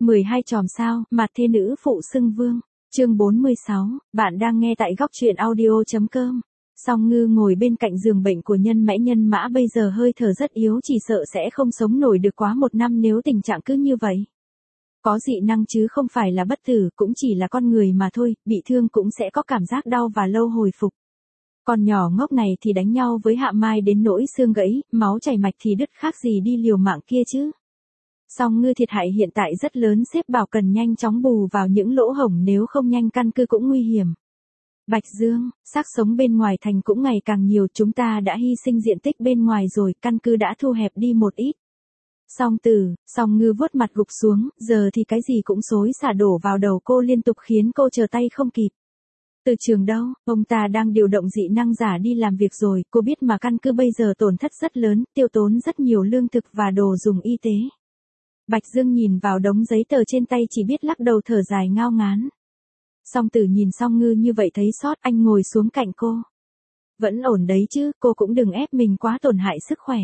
12 chòm sao, mặt thê nữ phụ xưng vương. Chương 46, bạn đang nghe tại góc truyện audio.com. Song Ngư ngồi bên cạnh giường bệnh của Nhân Mã bây giờ hơi thở rất yếu, chỉ sợ sẽ không sống nổi được quá 1 năm nếu tình trạng cứ như vậy. Có dị năng chứ không phải là bất tử, cũng chỉ là con người mà thôi, bị thương cũng sẽ có cảm giác đau và lâu hồi phục. Con nhỏ ngốc này thì đánh nhau với Hạ Mai đến nỗi xương gãy, máu chảy mạch thì đứt, khác gì đi liều mạng kia chứ. Song Ngư thiệt hại hiện tại rất lớn, sếp bảo cần nhanh chóng bù vào những lỗ hổng, nếu không nhanh căn cứ cũng nguy hiểm. Bạch Dương, xác sống bên ngoài thành cũng ngày càng nhiều, chúng ta đã hy sinh diện tích bên ngoài rồi, căn cứ đã thu hẹp đi một ít. Song Ngư vuốt mặt gục xuống, giờ thì cái gì cũng xối xả đổ vào đầu cô liên tục khiến cô chờ tay không kịp. Từ trường đâu, ông ta đang điều động dị năng giả đi làm việc rồi, cô biết mà, căn cứ bây giờ tổn thất rất lớn, tiêu tốn rất nhiều lương thực và đồ dùng y tế. Bạch Dương nhìn vào đống giấy tờ trên tay chỉ biết lắc đầu thở dài ngao ngán. Song Tử nhìn Song Ngư như vậy thấy xót, anh ngồi xuống cạnh cô. Vẫn ổn đấy chứ, cô cũng đừng ép mình quá, tổn hại sức khỏe.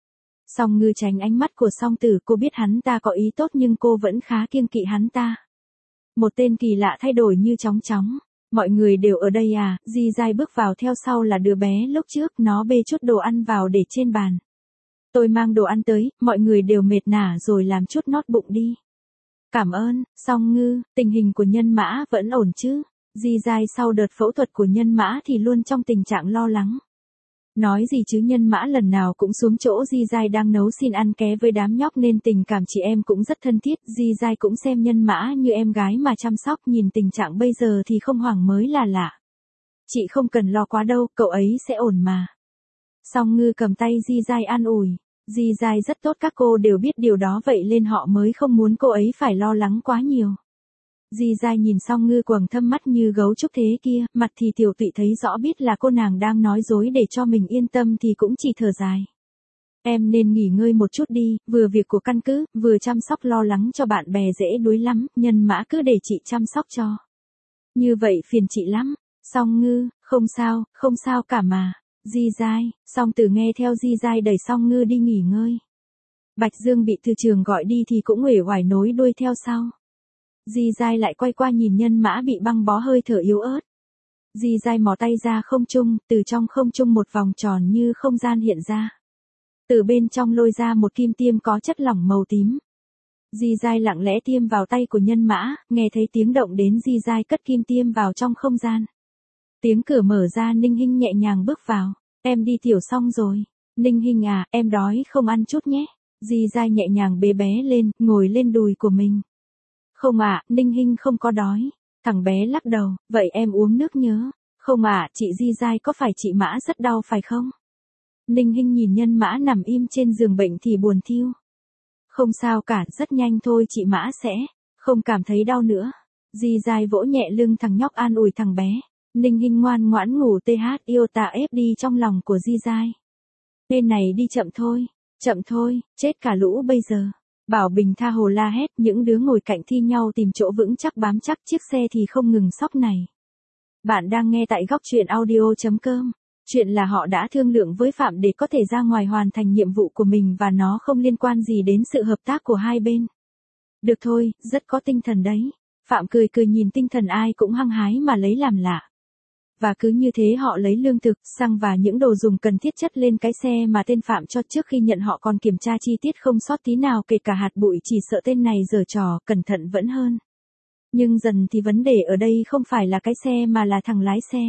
Song Ngư tránh ánh mắt của Song Tử, cô biết hắn ta có ý tốt nhưng cô vẫn khá kiêng kỵ hắn ta. Một tên kỳ lạ thay đổi như chóng chóng. Mọi người đều ở đây à? Di Giai bước vào, theo sau là đứa bé lúc trước, nó bê chút đồ ăn vào để trên bàn. Tôi mang đồ ăn tới, mọi người đều mệt nả rồi, làm chút nót bụng đi. Cảm ơn. Song Ngư, tình hình của Nhân Mã vẫn ổn chứ? Di Giai sau đợt phẫu thuật của Nhân Mã thì luôn trong tình trạng lo lắng. Nói gì chứ, Nhân Mã lần nào cũng xuống chỗ Di Giai đang nấu xin ăn ké với đám nhóc nên tình cảm chị em cũng rất thân thiết. Di Giai cũng xem Nhân Mã như em gái mà chăm sóc, nhìn tình trạng bây giờ thì không hoảng mới là lạ. Chị không cần lo quá đâu, cậu ấy sẽ ổn mà. Song Ngư cầm tay Di Giai an ủi. Di Giai rất tốt, các cô đều biết điều đó, vậy nên họ mới không muốn cô ấy phải lo lắng quá nhiều. Di Giai nhìn Song Ngư quầng thâm mắt như gấu trúc thế kia, mặt thì tiểu tụy, thấy rõ biết là cô nàng đang nói dối để cho mình yên tâm thì cũng chỉ thở dài. Em nên nghỉ ngơi một chút đi, vừa việc của căn cứ, vừa chăm sóc lo lắng cho bạn bè dễ đuối lắm, Nhân Mã cứ để chị chăm sóc cho. Như vậy phiền chị lắm. Song Ngư, không sao cả mà. Di Giai, Song Tử nghe theo Di Giai đẩy Song Ngư đi nghỉ ngơi. Bạch Dương bị từ trường gọi đi thì cũng uể oải nối đuôi theo sau. Di Giai lại quay qua nhìn Nhân Mã bị băng bó, hơi thở yếu ớt. Di Giai mò tay ra không trung, từ trong không trung một vòng tròn như không gian hiện ra. Từ bên trong lôi ra một kim tiêm có chất lỏng màu tím. Di Giai lặng lẽ tiêm vào tay của Nhân Mã, nghe thấy tiếng động đến, Di Giai cất kim tiêm vào trong không gian. Tiếng cửa mở ra, Ninh Hinh nhẹ nhàng bước vào. Em đi tiểu xong rồi. Ninh Hinh à, em đói không, ăn chút nhé. Di Giai nhẹ nhàng bế bé lên, ngồi lên đùi của mình. Không ạ, Ninh Hinh không có đói. Thằng bé lắc đầu, vậy em uống nước nhớ. Không ạ, chị Di Giai, có phải chị Mã rất đau phải không? Ninh Hinh nhìn Nhân Mã nằm im trên giường bệnh thì buồn thiu. Không sao cả, rất nhanh thôi chị Mã sẽ không cảm thấy đau nữa. Di Giai vỗ nhẹ lưng thằng nhóc an ủi thằng bé. Ninh Hinh ngoan ngoãn ngủ yêu tạ ép đi trong lòng của Di Giai. Tên này đi chậm thôi, chết cả lũ bây giờ. Bảo Bình tha hồ la hét, những đứa ngồi cạnh thi nhau tìm chỗ vững chắc bám chắc chiếc xe thì không ngừng sóc này. Bạn đang nghe tại góc truyện audio.com. Chuyện là họ đã thương lượng với Phạm để có thể ra ngoài hoàn thành nhiệm vụ của mình và nó không liên quan gì đến sự hợp tác của hai bên. Được thôi, rất có tinh thần đấy. Phạm cười nhìn tinh thần ai cũng hăng hái mà lấy làm lạ. Và cứ như thế họ lấy lương thực, xăng và những đồ dùng cần thiết chất lên cái xe mà tên Phạm cho, trước khi nhận họ còn kiểm tra chi tiết không sót tí nào, kể cả hạt bụi, chỉ sợ tên này giở trò, cẩn thận vẫn hơn. Nhưng dần thì vấn đề ở đây không phải là cái xe mà là thằng lái xe.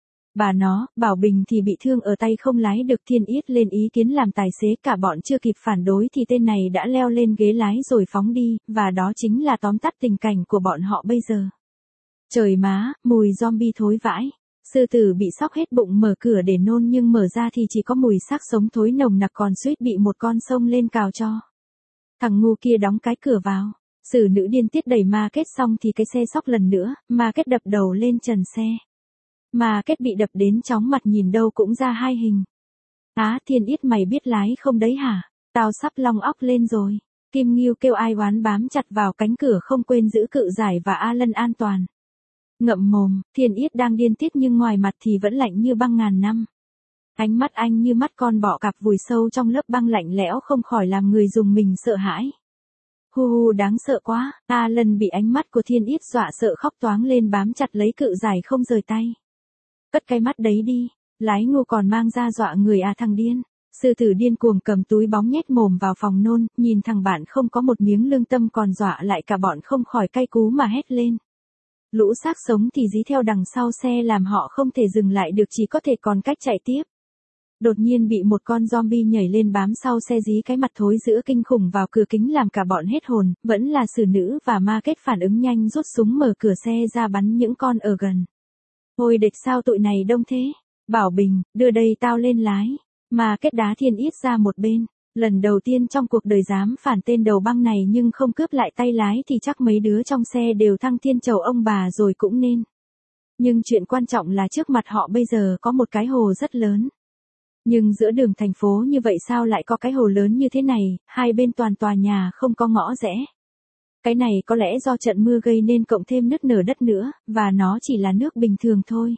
Bảo Bình thì bị thương ở tay không lái được, Thiên Yết lên ý kiến làm tài xế, cả bọn chưa kịp phản đối thì tên này đã leo lên ghế lái rồi phóng đi, và đó chính là tóm tắt tình cảnh của bọn họ bây giờ. Trời má, mùi zombie thối vãi. Sư tử bị sóc hết bụng, mở cửa để nôn nhưng mở ra thì chỉ có mùi xác sống thối nồng nặc, còn suýt bị một con sông lên cào cho. Thằng ngu kia đóng cái cửa vào. Xử nữ điên tiết đẩy ma kết xong thì cái xe sóc lần nữa, ma kết đập đầu lên trần xe. Ma kết bị đập đến chóng mặt, nhìn đâu cũng ra hai hình. Á, Thiên Yết mày biết lái không đấy hả? Tao sắp long óc lên rồi. Kim Ngưu kêu ai oán bám chặt vào cánh cửa, không quên giữ cự giải và A Lân an toàn. Ngậm mồm, Thiên Yết đang điên tiết nhưng ngoài mặt thì vẫn lạnh như băng ngàn năm. Ánh mắt anh như mắt con bọ cạp vùi sâu trong lớp băng lạnh lẽo, không khỏi làm người dùng mình sợ hãi. Hu hu đáng sợ quá, Alan bị ánh mắt của Thiên Yết dọa sợ khóc toáng lên bám chặt lấy cự giải không rời tay. Cất cái mắt đấy đi, lái ngu còn mang ra dọa người à thằng điên. Sư tử điên cuồng cầm túi bóng nhét mồm vào phòng nôn, nhìn thằng bạn không có một miếng lương tâm còn dọa lại cả bọn không khỏi cay cú mà hét lên. Lũ xác sống thì dí theo đằng sau xe làm họ không thể dừng lại được, chỉ có thể còn cách chạy tiếp. Đột nhiên bị một con zombie nhảy lên bám sau xe dí cái mặt thối giữa kinh khủng vào cửa kính làm cả bọn hết hồn, vẫn là xử nữ và ma kết phản ứng nhanh rút súng mở cửa xe ra bắn những con ở gần. Ôi địch sao tụi này đông thế? Bảo Bình, đưa đây tao lên lái. Ma kết đá Thiên Yết ra một bên. Lần đầu tiên trong cuộc đời dám phản tên đầu băng này nhưng không cướp lại tay lái thì chắc mấy đứa trong xe đều thăng thiên chầu ông bà rồi cũng nên. Nhưng chuyện quan trọng là trước mặt họ bây giờ có một cái hồ rất lớn. Nhưng giữa đường thành phố như vậy sao lại có cái hồ lớn như thế này, hai bên toàn tòa nhà không có ngõ rẽ. Cái này có lẽ do trận mưa gây nên cộng thêm nứt nở đất nữa, và nó chỉ là nước bình thường thôi.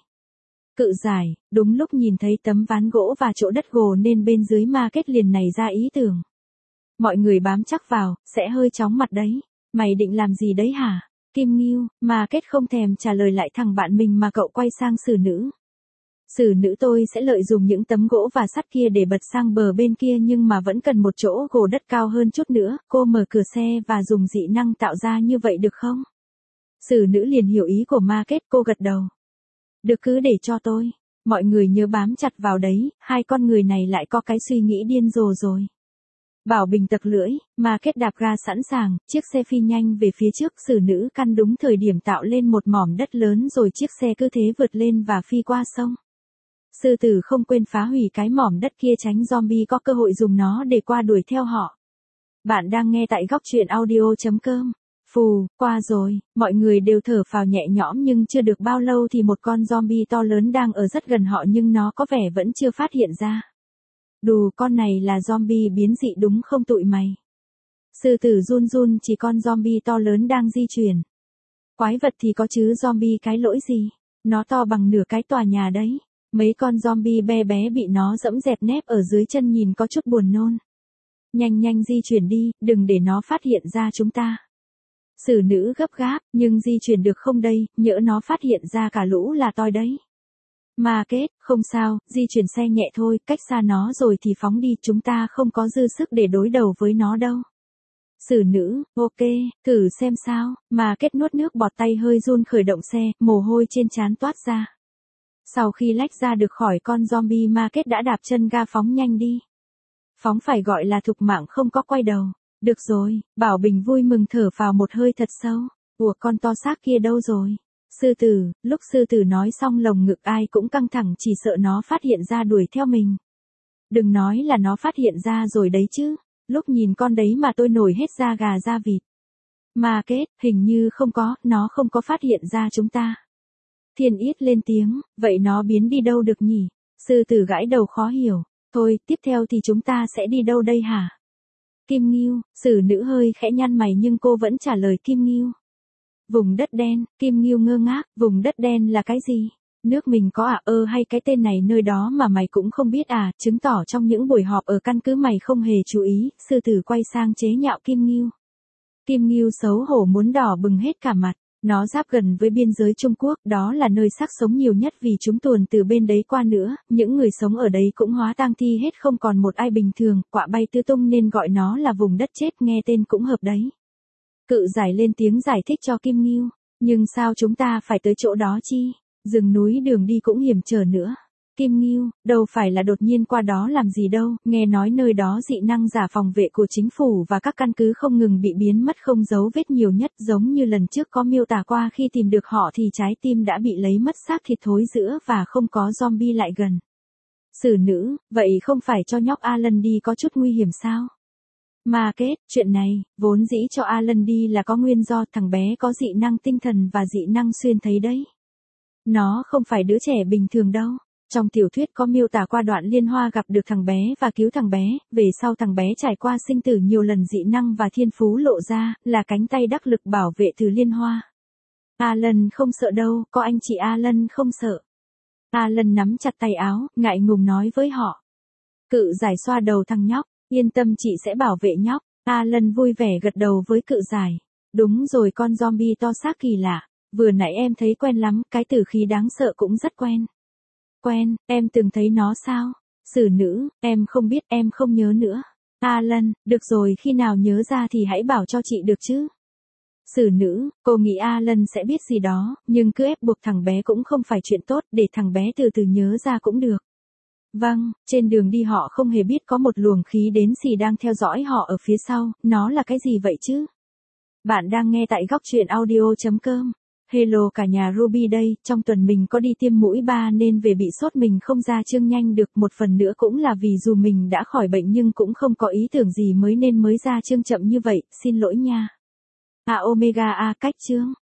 Cự giải, đúng lúc nhìn thấy tấm ván gỗ và chỗ đất gồ nên bên dưới ma kết liền này ra ý tưởng. Mọi người bám chắc vào, sẽ hơi chóng mặt đấy. Mày định làm gì đấy hả? Kim Ngưu, ma kết không thèm trả lời lại thằng bạn mình mà cậu quay sang xử nữ. Xử nữ tôi sẽ lợi dụng những tấm gỗ và sắt kia để bật sang bờ bên kia nhưng mà vẫn cần một chỗ gồ đất cao hơn chút nữa, cô mở cửa xe và dùng dị năng tạo ra như vậy được không? Xử nữ liền hiểu ý của ma kết, cô gật đầu. Được cứ để cho tôi. Mọi người nhớ bám chặt vào đấy, hai con người này lại có cái suy nghĩ điên rồ rồi. Bảo Bình tặc lưỡi, ma kết đạp ga sẵn sàng, chiếc xe phi nhanh về phía trước, xử nữ căn đúng thời điểm tạo lên một mỏm đất lớn rồi chiếc xe cứ thế vượt lên và phi qua sông. Sư tử không quên phá hủy cái mỏm đất kia tránh zombie có cơ hội dùng nó để qua đuổi theo họ. Bạn đang nghe tại góc truyện audio.com. Phù, qua rồi, mọi người đều thở phào nhẹ nhõm nhưng chưa được bao lâu thì một con zombie to lớn đang ở rất gần họ nhưng nó có vẻ vẫn chưa phát hiện ra. Đù, con này là zombie biến dị đúng không tụi mày? Sư tử run run chỉ con zombie to lớn đang di chuyển. Quái vật thì có chứ zombie cái lỗi gì? Nó to bằng nửa cái tòa nhà đấy. Mấy con zombie bé bé bị nó dẫm dẹp nép ở dưới chân nhìn có chút buồn nôn. Nhanh nhanh di chuyển đi, đừng để nó phát hiện ra chúng ta. Xử nữ gấp gáp, nhưng di chuyển được không đây, nhỡ nó phát hiện ra cả lũ là toi đấy. Ma kết, không sao, di chuyển xe nhẹ thôi, cách xa nó rồi thì phóng đi, chúng ta không có dư sức để đối đầu với nó đâu. Xử nữ, ok, thử xem sao, ma kết nuốt nước bọt tay hơi run khởi động xe, mồ hôi trên trán toát ra. Sau khi lách ra được khỏi con zombie ma kết đã đạp chân ga phóng nhanh đi. Phóng phải gọi là thục mạng không có quay đầu. Được rồi, Bảo Bình vui mừng thở vào một hơi thật sâu. Ủa con to xác kia đâu rồi? Sư tử, lúc sư tử nói xong lồng ngực ai cũng căng thẳng chỉ sợ nó phát hiện ra đuổi theo mình. Đừng nói là nó phát hiện ra rồi đấy chứ. Lúc nhìn con đấy mà tôi nổi hết da gà da vịt. Ma kết, hình như không có, nó không có phát hiện ra chúng ta. Thiên Yết lên tiếng, vậy nó biến đi đâu được nhỉ? Sư tử gãi đầu khó hiểu. Thôi, tiếp theo thì chúng ta sẽ đi đâu đây hả? Kim Ngưu, xử nữ hơi khẽ nhăn mày nhưng cô vẫn trả lời Kim Ngưu. Vùng đất đen, Kim Ngưu ngơ ngác, vùng đất đen là cái gì? Nước mình có à? Hay cái tên này nơi đó mà mày cũng không biết à? Chứng tỏ trong những buổi họp ở căn cứ mày không hề chú ý, sư tử quay sang chế nhạo Kim Ngưu. Kim Ngưu xấu hổ muốn đỏ bừng hết cả mặt. Nó giáp gần với biên giới Trung Quốc, đó là nơi xác sống nhiều nhất vì chúng tuồn từ bên đấy qua nữa, những người sống ở đấy cũng hóa tang thi hết không còn một ai bình thường, quạ bay tứ tung nên gọi nó là vùng đất chết nghe tên cũng hợp đấy. Cự giải lên tiếng giải thích cho Kim Ngưu, nhưng sao chúng ta phải tới chỗ đó chi, rừng núi đường đi cũng hiểm trở nữa. Kim Ngưu, đâu phải là đột nhiên qua đó làm gì đâu, nghe nói nơi đó dị năng giả phòng vệ của chính phủ và các căn cứ không ngừng bị biến mất không dấu vết nhiều nhất giống như lần trước có miêu tả qua khi tìm được họ thì trái tim đã bị lấy mất xác thịt thối rữa và không có zombie lại gần. Xử nữ, vậy không phải cho nhóc Alan đi có chút nguy hiểm sao? Ma kết, chuyện này, vốn dĩ cho Alan đi là có nguyên do thằng bé có dị năng tinh thần và dị năng xuyên thấy đấy. Nó không phải đứa trẻ bình thường đâu. Trong tiểu thuyết có miêu tả qua đoạn Liên Hoa gặp được thằng bé và cứu thằng bé, về sau thằng bé trải qua sinh tử nhiều lần dị năng và thiên phú lộ ra, là cánh tay đắc lực bảo vệ từ Liên Hoa. Alan không sợ đâu, có anh chị Alan không sợ. Alan nắm chặt tay áo, ngại ngùng nói với họ. Cự giải xoa đầu thằng nhóc, yên tâm chị sẽ bảo vệ nhóc. Alan vui vẻ gật đầu với cự giải. Đúng rồi, con zombie to xác kỳ lạ. Vừa nãy em thấy quen lắm, cái tử khí đáng sợ cũng rất quen. Quen, em từng thấy nó sao? Xử nữ, em không biết, em không nhớ nữa. Alan, được rồi, khi nào nhớ ra thì hãy bảo cho chị được chứ. Xử nữ, cô nghĩ Alan sẽ biết gì đó, nhưng cứ ép buộc thằng bé cũng không phải chuyện tốt, để thằng bé từ từ nhớ ra cũng được. Vâng, trên đường đi họ không hề biết có một luồng khí đến xì đang theo dõi họ ở phía sau, nó là cái gì vậy chứ? Bạn đang nghe tại góc truyện audio.com. Hello cả nhà, Ruby đây, trong tuần mình có đi tiêm mũi 3 nên về bị sốt, mình không ra chương nhanh được, một phần nữa cũng là vì dù mình đã khỏi bệnh nhưng cũng không có ý tưởng gì mới nên mới ra chương chậm như vậy, xin lỗi nha. Omega cách chương.